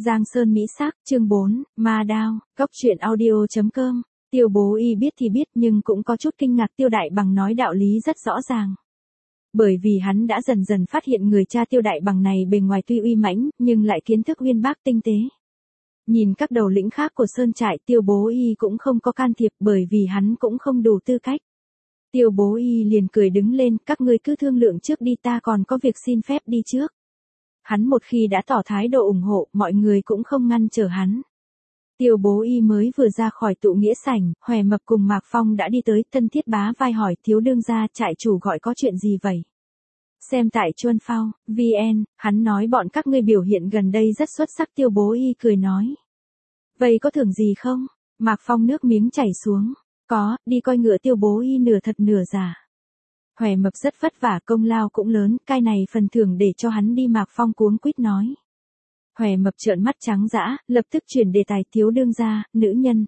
Giang Sơn Mỹ Sắc, chương 4, Ma Đao, Cốc truyện audio.com. Tiêu Bố Y biết thì biết nhưng cũng có chút kinh ngạc Tiêu Đại Bằng nói đạo lý rất rõ ràng. Bởi vì hắn đã dần dần phát hiện người cha Tiêu Đại Bằng này bề ngoài tuy uy mãnh, nhưng lại kiến thức uyên bác tinh tế. Nhìn các đầu lĩnh khác của Sơn trại Tiêu Bố Y cũng không có can thiệp bởi vì hắn cũng không đủ tư cách. Tiêu Bố Y liền cười đứng lên, các ngươi cứ thương lượng trước đi, ta còn có việc xin phép đi trước. Hắn một khi đã tỏ thái độ ủng hộ, mọi người cũng không ngăn trở hắn. Tiêu Bố Y mới vừa ra khỏi tụ nghĩa sảnh, Hòe Mập cùng Mạc Phong đã đi tới, thân thiết bá vai hỏi thiếu đương gia trại chủ gọi có chuyện gì vậy? Xem tại Chuân Phao, VN, hắn nói bọn các ngươi biểu hiện gần đây rất xuất sắc. Tiêu Bố Y cười nói. Vậy có thưởng gì không? Mạc Phong nước miếng chảy xuống. Có, đi coi ngựa. Tiêu Bố Y nửa thật nửa giả. Hòe Mập rất vất vả, công lao cũng lớn, cái này phần thưởng để cho hắn đi. Mạc Phong cuống quýt nói. Hòe Mập trợn mắt trắng dã, lập tức chuyển đề tài thiếu đương gia, nữ nhân.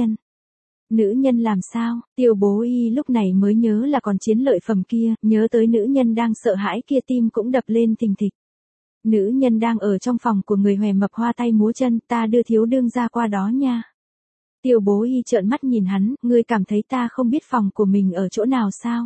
Nữ nhân làm sao? Tiêu Bố Y lúc này mới nhớ là còn chiến lợi phẩm kia, nhớ tới nữ nhân đang sợ hãi kia tim cũng đập lên thình thịch. Nữ nhân đang ở trong phòng của người. Hòe Mập hoa tay múa chân, ta đưa thiếu đương gia qua đó nha. Tiêu Bố Y trợn mắt nhìn hắn, ngươi cảm thấy ta không biết phòng của mình ở chỗ nào sao?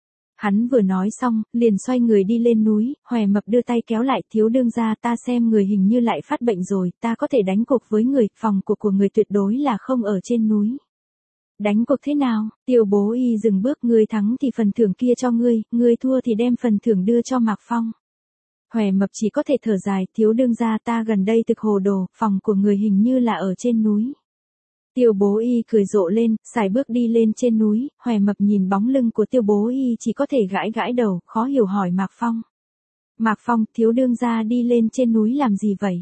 Hắn vừa nói xong, liền xoay người đi lên núi. Hòe Mập đưa tay kéo lại, thiếu đương gia, ta xem người hình như lại phát bệnh rồi, ta có thể đánh cuộc với người, phòng của người tuyệt đối là không ở trên núi. Đánh cuộc thế nào? Tiêu Bố Y dừng bước, ngươi thắng thì phần thưởng kia cho ngươi thua thì đem phần thưởng đưa cho Mạc Phong. Hòe Mập chỉ có thể thở dài, thiếu đương gia, ta gần đây thực hồ đồ, phòng của người hình như là ở trên núi. Tiêu Bố Y cười rộ lên, sải bước đi lên trên núi. Hòe Mập nhìn bóng lưng của Tiêu Bố Y chỉ có thể gãi gãi đầu, khó hiểu hỏi Mạc Phong. Mạc Phong, thiếu đương gia đi lên trên núi làm gì vậy?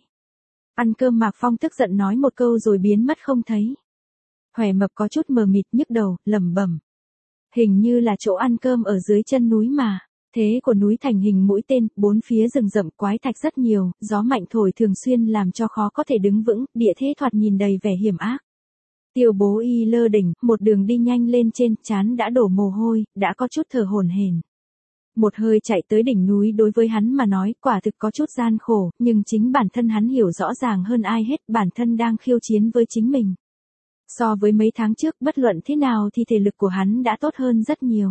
Ăn cơm. Mạc Phong tức giận nói một câu rồi biến mất không thấy. Hòe Mập có chút mờ mịt nhức đầu, lẩm bẩm. Hình như là chỗ ăn cơm ở dưới chân núi mà. Thế của núi thành hình mũi tên, bốn phía rừng rậm quái thạch rất nhiều, gió mạnh thổi thường xuyên làm cho khó có thể đứng vững, địa thế thoạt nhìn đầy vẻ hiểm ác. Tiêu Bố Y lơ đỉnh, một đường đi nhanh lên trên, trán đã đổ mồ hôi, đã có chút thở hổn hển. Một hơi chạy tới đỉnh núi đối với hắn mà nói, quả thực có chút gian khổ, nhưng chính bản thân hắn hiểu rõ ràng hơn ai hết, bản thân đang khiêu chiến với chính mình. So với mấy tháng trước, bất luận thế nào thì thể lực của hắn đã tốt hơn rất nhiều.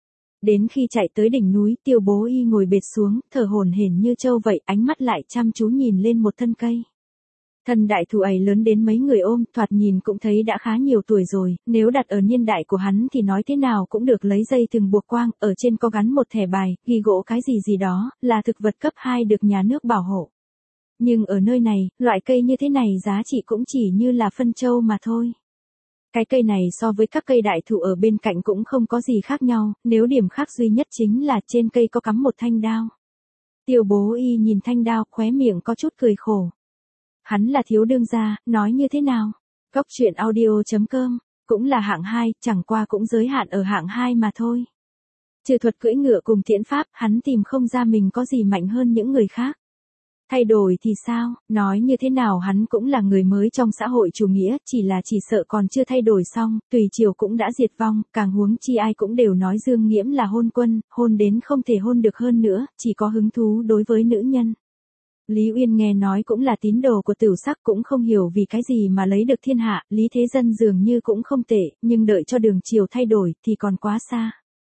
Đến khi chạy tới đỉnh núi, Tiêu Bố Y ngồi bệt xuống, thở hổn hển như trâu vậy, ánh mắt lại chăm chú nhìn lên một thân cây. Thân đại thụ ấy lớn đến mấy người ôm, thoạt nhìn cũng thấy đã khá nhiều tuổi rồi, nếu đặt ở niên đại của hắn thì nói thế nào cũng được lấy dây thừng buộc quang, ở trên có gắn một thẻ bài, ghi gỗ cái gì đó, là thực vật cấp 2 được nhà nước bảo hộ. Nhưng ở nơi này, loại cây như thế này giá trị cũng chỉ như là phân châu mà thôi. Cái cây này so với các cây đại thụ ở bên cạnh cũng không có gì khác nhau, nếu điểm khác duy nhất chính là trên cây có cắm một thanh đao. Tiêu Bố Y nhìn thanh đao, khóe miệng có chút cười khổ. Hắn là thiếu đương gia, nói như thế nào? Cốc truyện audio.com, cũng là hạng 2, chẳng qua cũng giới hạn ở hạng 2 mà thôi. Trừ thuật cưỡi ngựa cùng tiễn pháp, hắn tìm không ra mình có gì mạnh hơn những người khác. Thay đổi thì sao? Nói như thế nào hắn cũng là người mới trong xã hội chủ nghĩa, chỉ sợ còn chưa thay đổi xong, tùy triều cũng đã diệt vong, càng huống chi ai cũng đều nói Dương Nghiễm là hôn quân, hôn đến không thể hôn được hơn nữa, chỉ có hứng thú đối với nữ nhân. Lý Uyên nghe nói cũng là tín đồ của Tửu Sắc, cũng không hiểu vì cái gì mà lấy được thiên hạ. Lý Thế Dân dường như cũng không tệ, nhưng đợi cho đường triều thay đổi thì còn quá xa.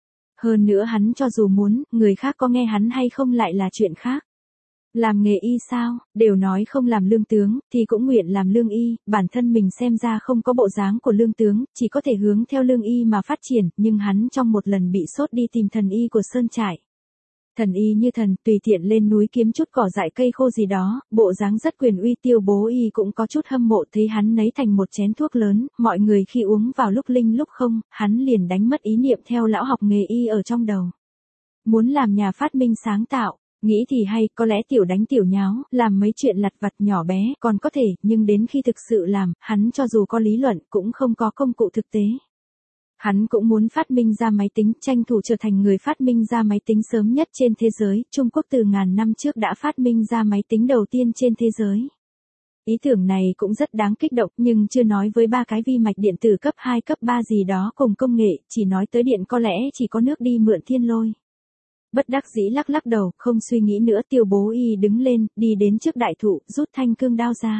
Hơn nữa hắn cho dù muốn, người khác có nghe hắn hay không lại là chuyện khác. Làm nghề y sao, đều nói không làm lương tướng, thì cũng nguyện làm lương y, bản thân mình xem ra không có bộ dáng của lương tướng, chỉ có thể hướng theo lương y mà phát triển, nhưng hắn trong một lần bị sốt đi tìm thần y của Sơn trại. Thần y như thần, tùy tiện lên núi kiếm chút cỏ dại cây khô gì đó, bộ dáng rất quyền uy. Tiêu Bố Y cũng có chút hâm mộ, thấy hắn nấy thành một chén thuốc lớn, mọi người khi uống vào lúc linh lúc không, hắn liền đánh mất ý niệm theo lão học nghề y ở trong đầu. Muốn làm nhà phát minh sáng tạo, nghĩ thì hay, có lẽ tiểu đánh tiểu nháo, làm mấy chuyện lặt vặt nhỏ bé, còn có thể, nhưng đến khi thực sự làm, hắn cho dù có lý luận, cũng không có công cụ thực tế. Hắn cũng muốn phát minh ra máy tính, tranh thủ trở thành người phát minh ra máy tính sớm nhất trên thế giới. Trung Quốc từ ngàn năm trước đã phát minh ra máy tính đầu tiên trên thế giới. Ý tưởng này cũng rất đáng kích động, nhưng chưa nói với ba cái vi mạch điện tử cấp 2 cấp 3 gì đó cùng công nghệ, chỉ nói tới điện có lẽ chỉ có nước đi mượn thiên lôi. Bất đắc dĩ lắc lắc đầu, không suy nghĩ nữa, Tiêu Bố Y đứng lên, đi đến trước đại thụ, rút thanh cương đao ra.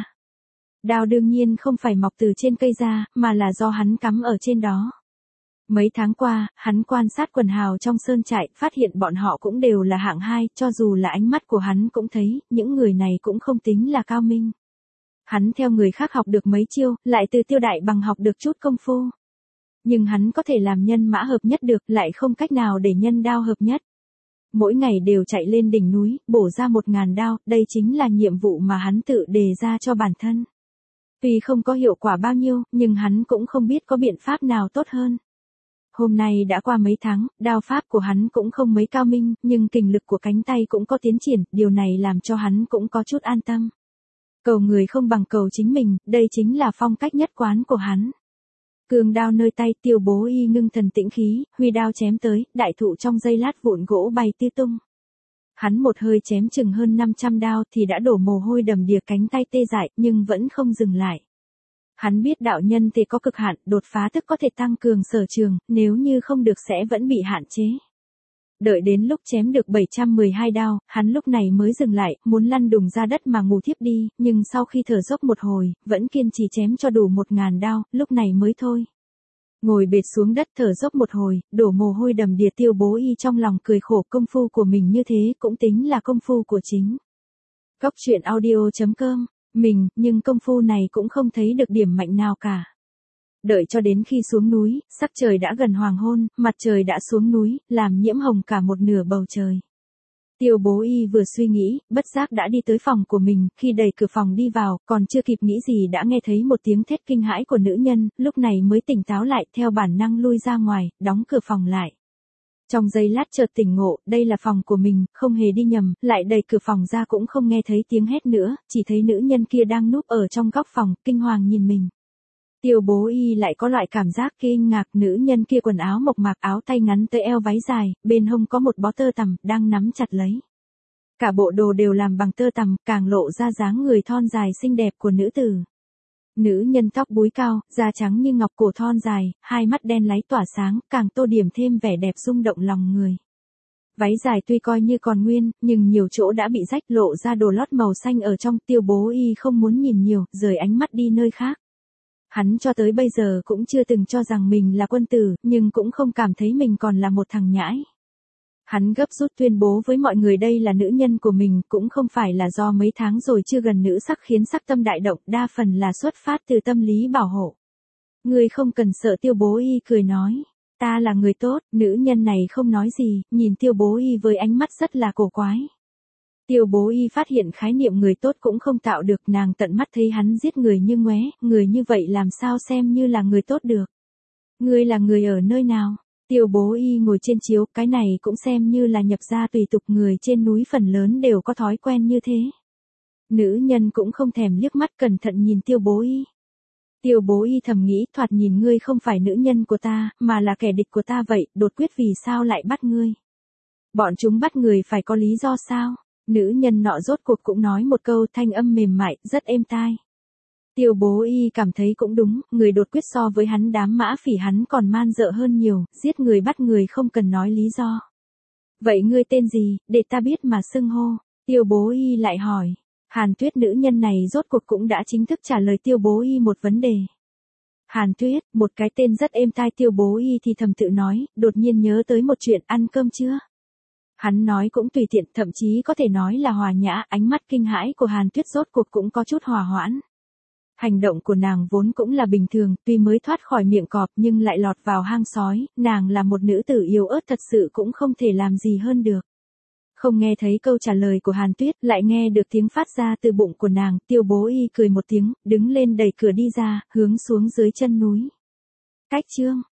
Đao đương nhiên không phải mọc từ trên cây ra, mà là do hắn cắm ở trên đó. Mấy tháng qua, hắn quan sát quần hào trong sơn trại, phát hiện bọn họ cũng đều là hạng hai, cho dù là ánh mắt của hắn cũng thấy, những người này cũng không tính là cao minh. Hắn theo người khác học được mấy chiêu, lại từ Tiêu Đại Bằng học được chút công phu. Nhưng hắn có thể làm nhân mã hợp nhất được, lại không cách nào để nhân đao hợp nhất. Mỗi ngày đều chạy lên đỉnh núi, bổ ra 1000 đao, đây chính là nhiệm vụ mà hắn tự đề ra cho bản thân. Tuy không có hiệu quả bao nhiêu, nhưng hắn cũng không biết có biện pháp nào tốt hơn. Hôm nay đã qua mấy tháng, đao pháp của hắn cũng không mấy cao minh, nhưng kình lực của cánh tay cũng có tiến triển, điều này làm cho hắn cũng có chút an tâm. Cầu người không bằng cầu chính mình, đây chính là phong cách nhất quán của hắn. Cương đao nơi tay, Tiêu Bố Y ngưng thần tĩnh khí, huy đao chém tới, đại thụ trong giây lát vụn gỗ bay tứ tung. Hắn một hơi chém chừng hơn 500 đao thì đã đổ mồ hôi đầm đìa, cánh tay tê dại, nhưng vẫn không dừng lại. Hắn biết đạo nhân thì có cực hạn, đột phá tức có thể tăng cường sở trường, nếu như không được sẽ vẫn bị hạn chế. Đợi đến lúc chém được 712 đao, hắn lúc này mới dừng lại, muốn lăn đùng ra đất mà ngủ thiếp đi, nhưng sau khi thở dốc một hồi, vẫn kiên trì chém cho đủ 1000 đao, lúc này mới thôi. Ngồi bệt xuống đất thở dốc một hồi, đổ mồ hôi đầm đìa, Tiêu Bố Y trong lòng cười khổ, công phu của mình như thế cũng tính là công phu của chính. Góc truyện audio.com, nhưng công phu này cũng không thấy được điểm mạnh nào cả. Đợi cho đến khi xuống núi, sắc trời đã gần hoàng hôn, mặt trời đã xuống núi, làm nhiễm hồng cả một nửa bầu trời. Tiêu Bố Y vừa suy nghĩ, bất giác đã đi tới phòng của mình, khi đẩy cửa phòng đi vào, còn chưa kịp nghĩ gì đã nghe thấy một tiếng thét kinh hãi của nữ nhân, lúc này mới tỉnh táo lại, theo bản năng lui ra ngoài, đóng cửa phòng lại. Trong giây lát chợt tỉnh ngộ, đây là phòng của mình, không hề đi nhầm, lại đẩy cửa phòng ra cũng không nghe thấy tiếng hét nữa, chỉ thấy nữ nhân kia đang núp ở trong góc phòng, kinh hoàng nhìn mình. Tiêu Bố Y lại có loại cảm giác kinh ngạc, nữ nhân kia quần áo mộc mạc, áo tay ngắn tới eo, váy dài, bên hông có một bó tơ tằm, đang nắm chặt lấy. Cả bộ đồ đều làm bằng tơ tằm, càng lộ ra dáng người thon dài xinh đẹp của nữ tử. Nữ nhân tóc búi cao, da trắng như ngọc, cổ thon dài, hai mắt đen láy tỏa sáng, càng tô điểm thêm vẻ đẹp rung động lòng người. Váy dài tuy coi như còn nguyên, nhưng nhiều chỗ đã bị rách, lộ ra đồ lót màu xanh ở trong. Tiêu Bố Y không muốn nhìn nhiều, rời ánh mắt đi nơi khác. Hắn cho tới bây giờ cũng chưa từng cho rằng mình là quân tử, nhưng cũng không cảm thấy mình còn là một thằng nhãi. Hắn gấp rút tuyên bố với mọi người đây là nữ nhân của mình, cũng không phải là do mấy tháng rồi chưa gần nữ sắc khiến sắc tâm đại động, đa phần là xuất phát từ tâm lý bảo hộ. Người không cần sợ, Tiêu Bố Y cười nói. Ta là người tốt, nữ nhân này không nói gì, nhìn Tiêu Bố Y với ánh mắt rất là cổ quái. Tiêu Bố Y phát hiện khái niệm người tốt cũng không tạo được, nàng tận mắt thấy hắn giết người như ngoé, người như vậy làm sao xem như là người tốt được. Ngươi là người ở nơi nào? Tiêu Bố Y ngồi trên chiếu, cái này cũng xem như là nhập gia tùy tục, người trên núi phần lớn đều có thói quen như thế. Nữ nhân cũng không thèm liếc mắt, cẩn thận nhìn Tiêu Bố Y. Tiêu Bố Y thầm nghĩ, thoạt nhìn ngươi không phải nữ nhân của ta, mà là kẻ địch của ta vậy, đột quyết vì sao lại bắt ngươi? Bọn chúng bắt người phải có lý do sao? Nữ nhân nọ rốt cuộc cũng nói một câu, thanh âm mềm mại, rất êm tai. Tiêu Bố Y cảm thấy cũng đúng, người đột quyết so với hắn đám mã phỉ hắn còn man dợ hơn nhiều, giết người bắt người không cần nói lý do. Vậy ngươi tên gì, để ta biết mà xưng hô? Tiêu Bố Y lại hỏi. Hàn Tuyết, nữ nhân này rốt cuộc cũng đã chính thức trả lời Tiêu Bố Y một vấn đề. Hàn Tuyết, một cái tên rất êm tai. Tiêu Bố Y thì thầm tự nói, đột nhiên nhớ tới một chuyện, ăn cơm chưa? Hắn nói cũng tùy tiện, thậm chí có thể nói là hòa nhã, ánh mắt kinh hãi của Hàn Tuyết rốt cuộc cũng có chút hòa hoãn. Hành động của nàng vốn cũng là bình thường, tuy mới thoát khỏi miệng cọp nhưng lại lọt vào hang sói, nàng là một nữ tử yếu ớt thật sự cũng không thể làm gì hơn được. Không nghe thấy câu trả lời của Hàn Tuyết, lại nghe được tiếng phát ra từ bụng của nàng, Tiêu Bố Y cười một tiếng, đứng lên đẩy cửa đi ra, hướng xuống dưới chân núi. Cách chương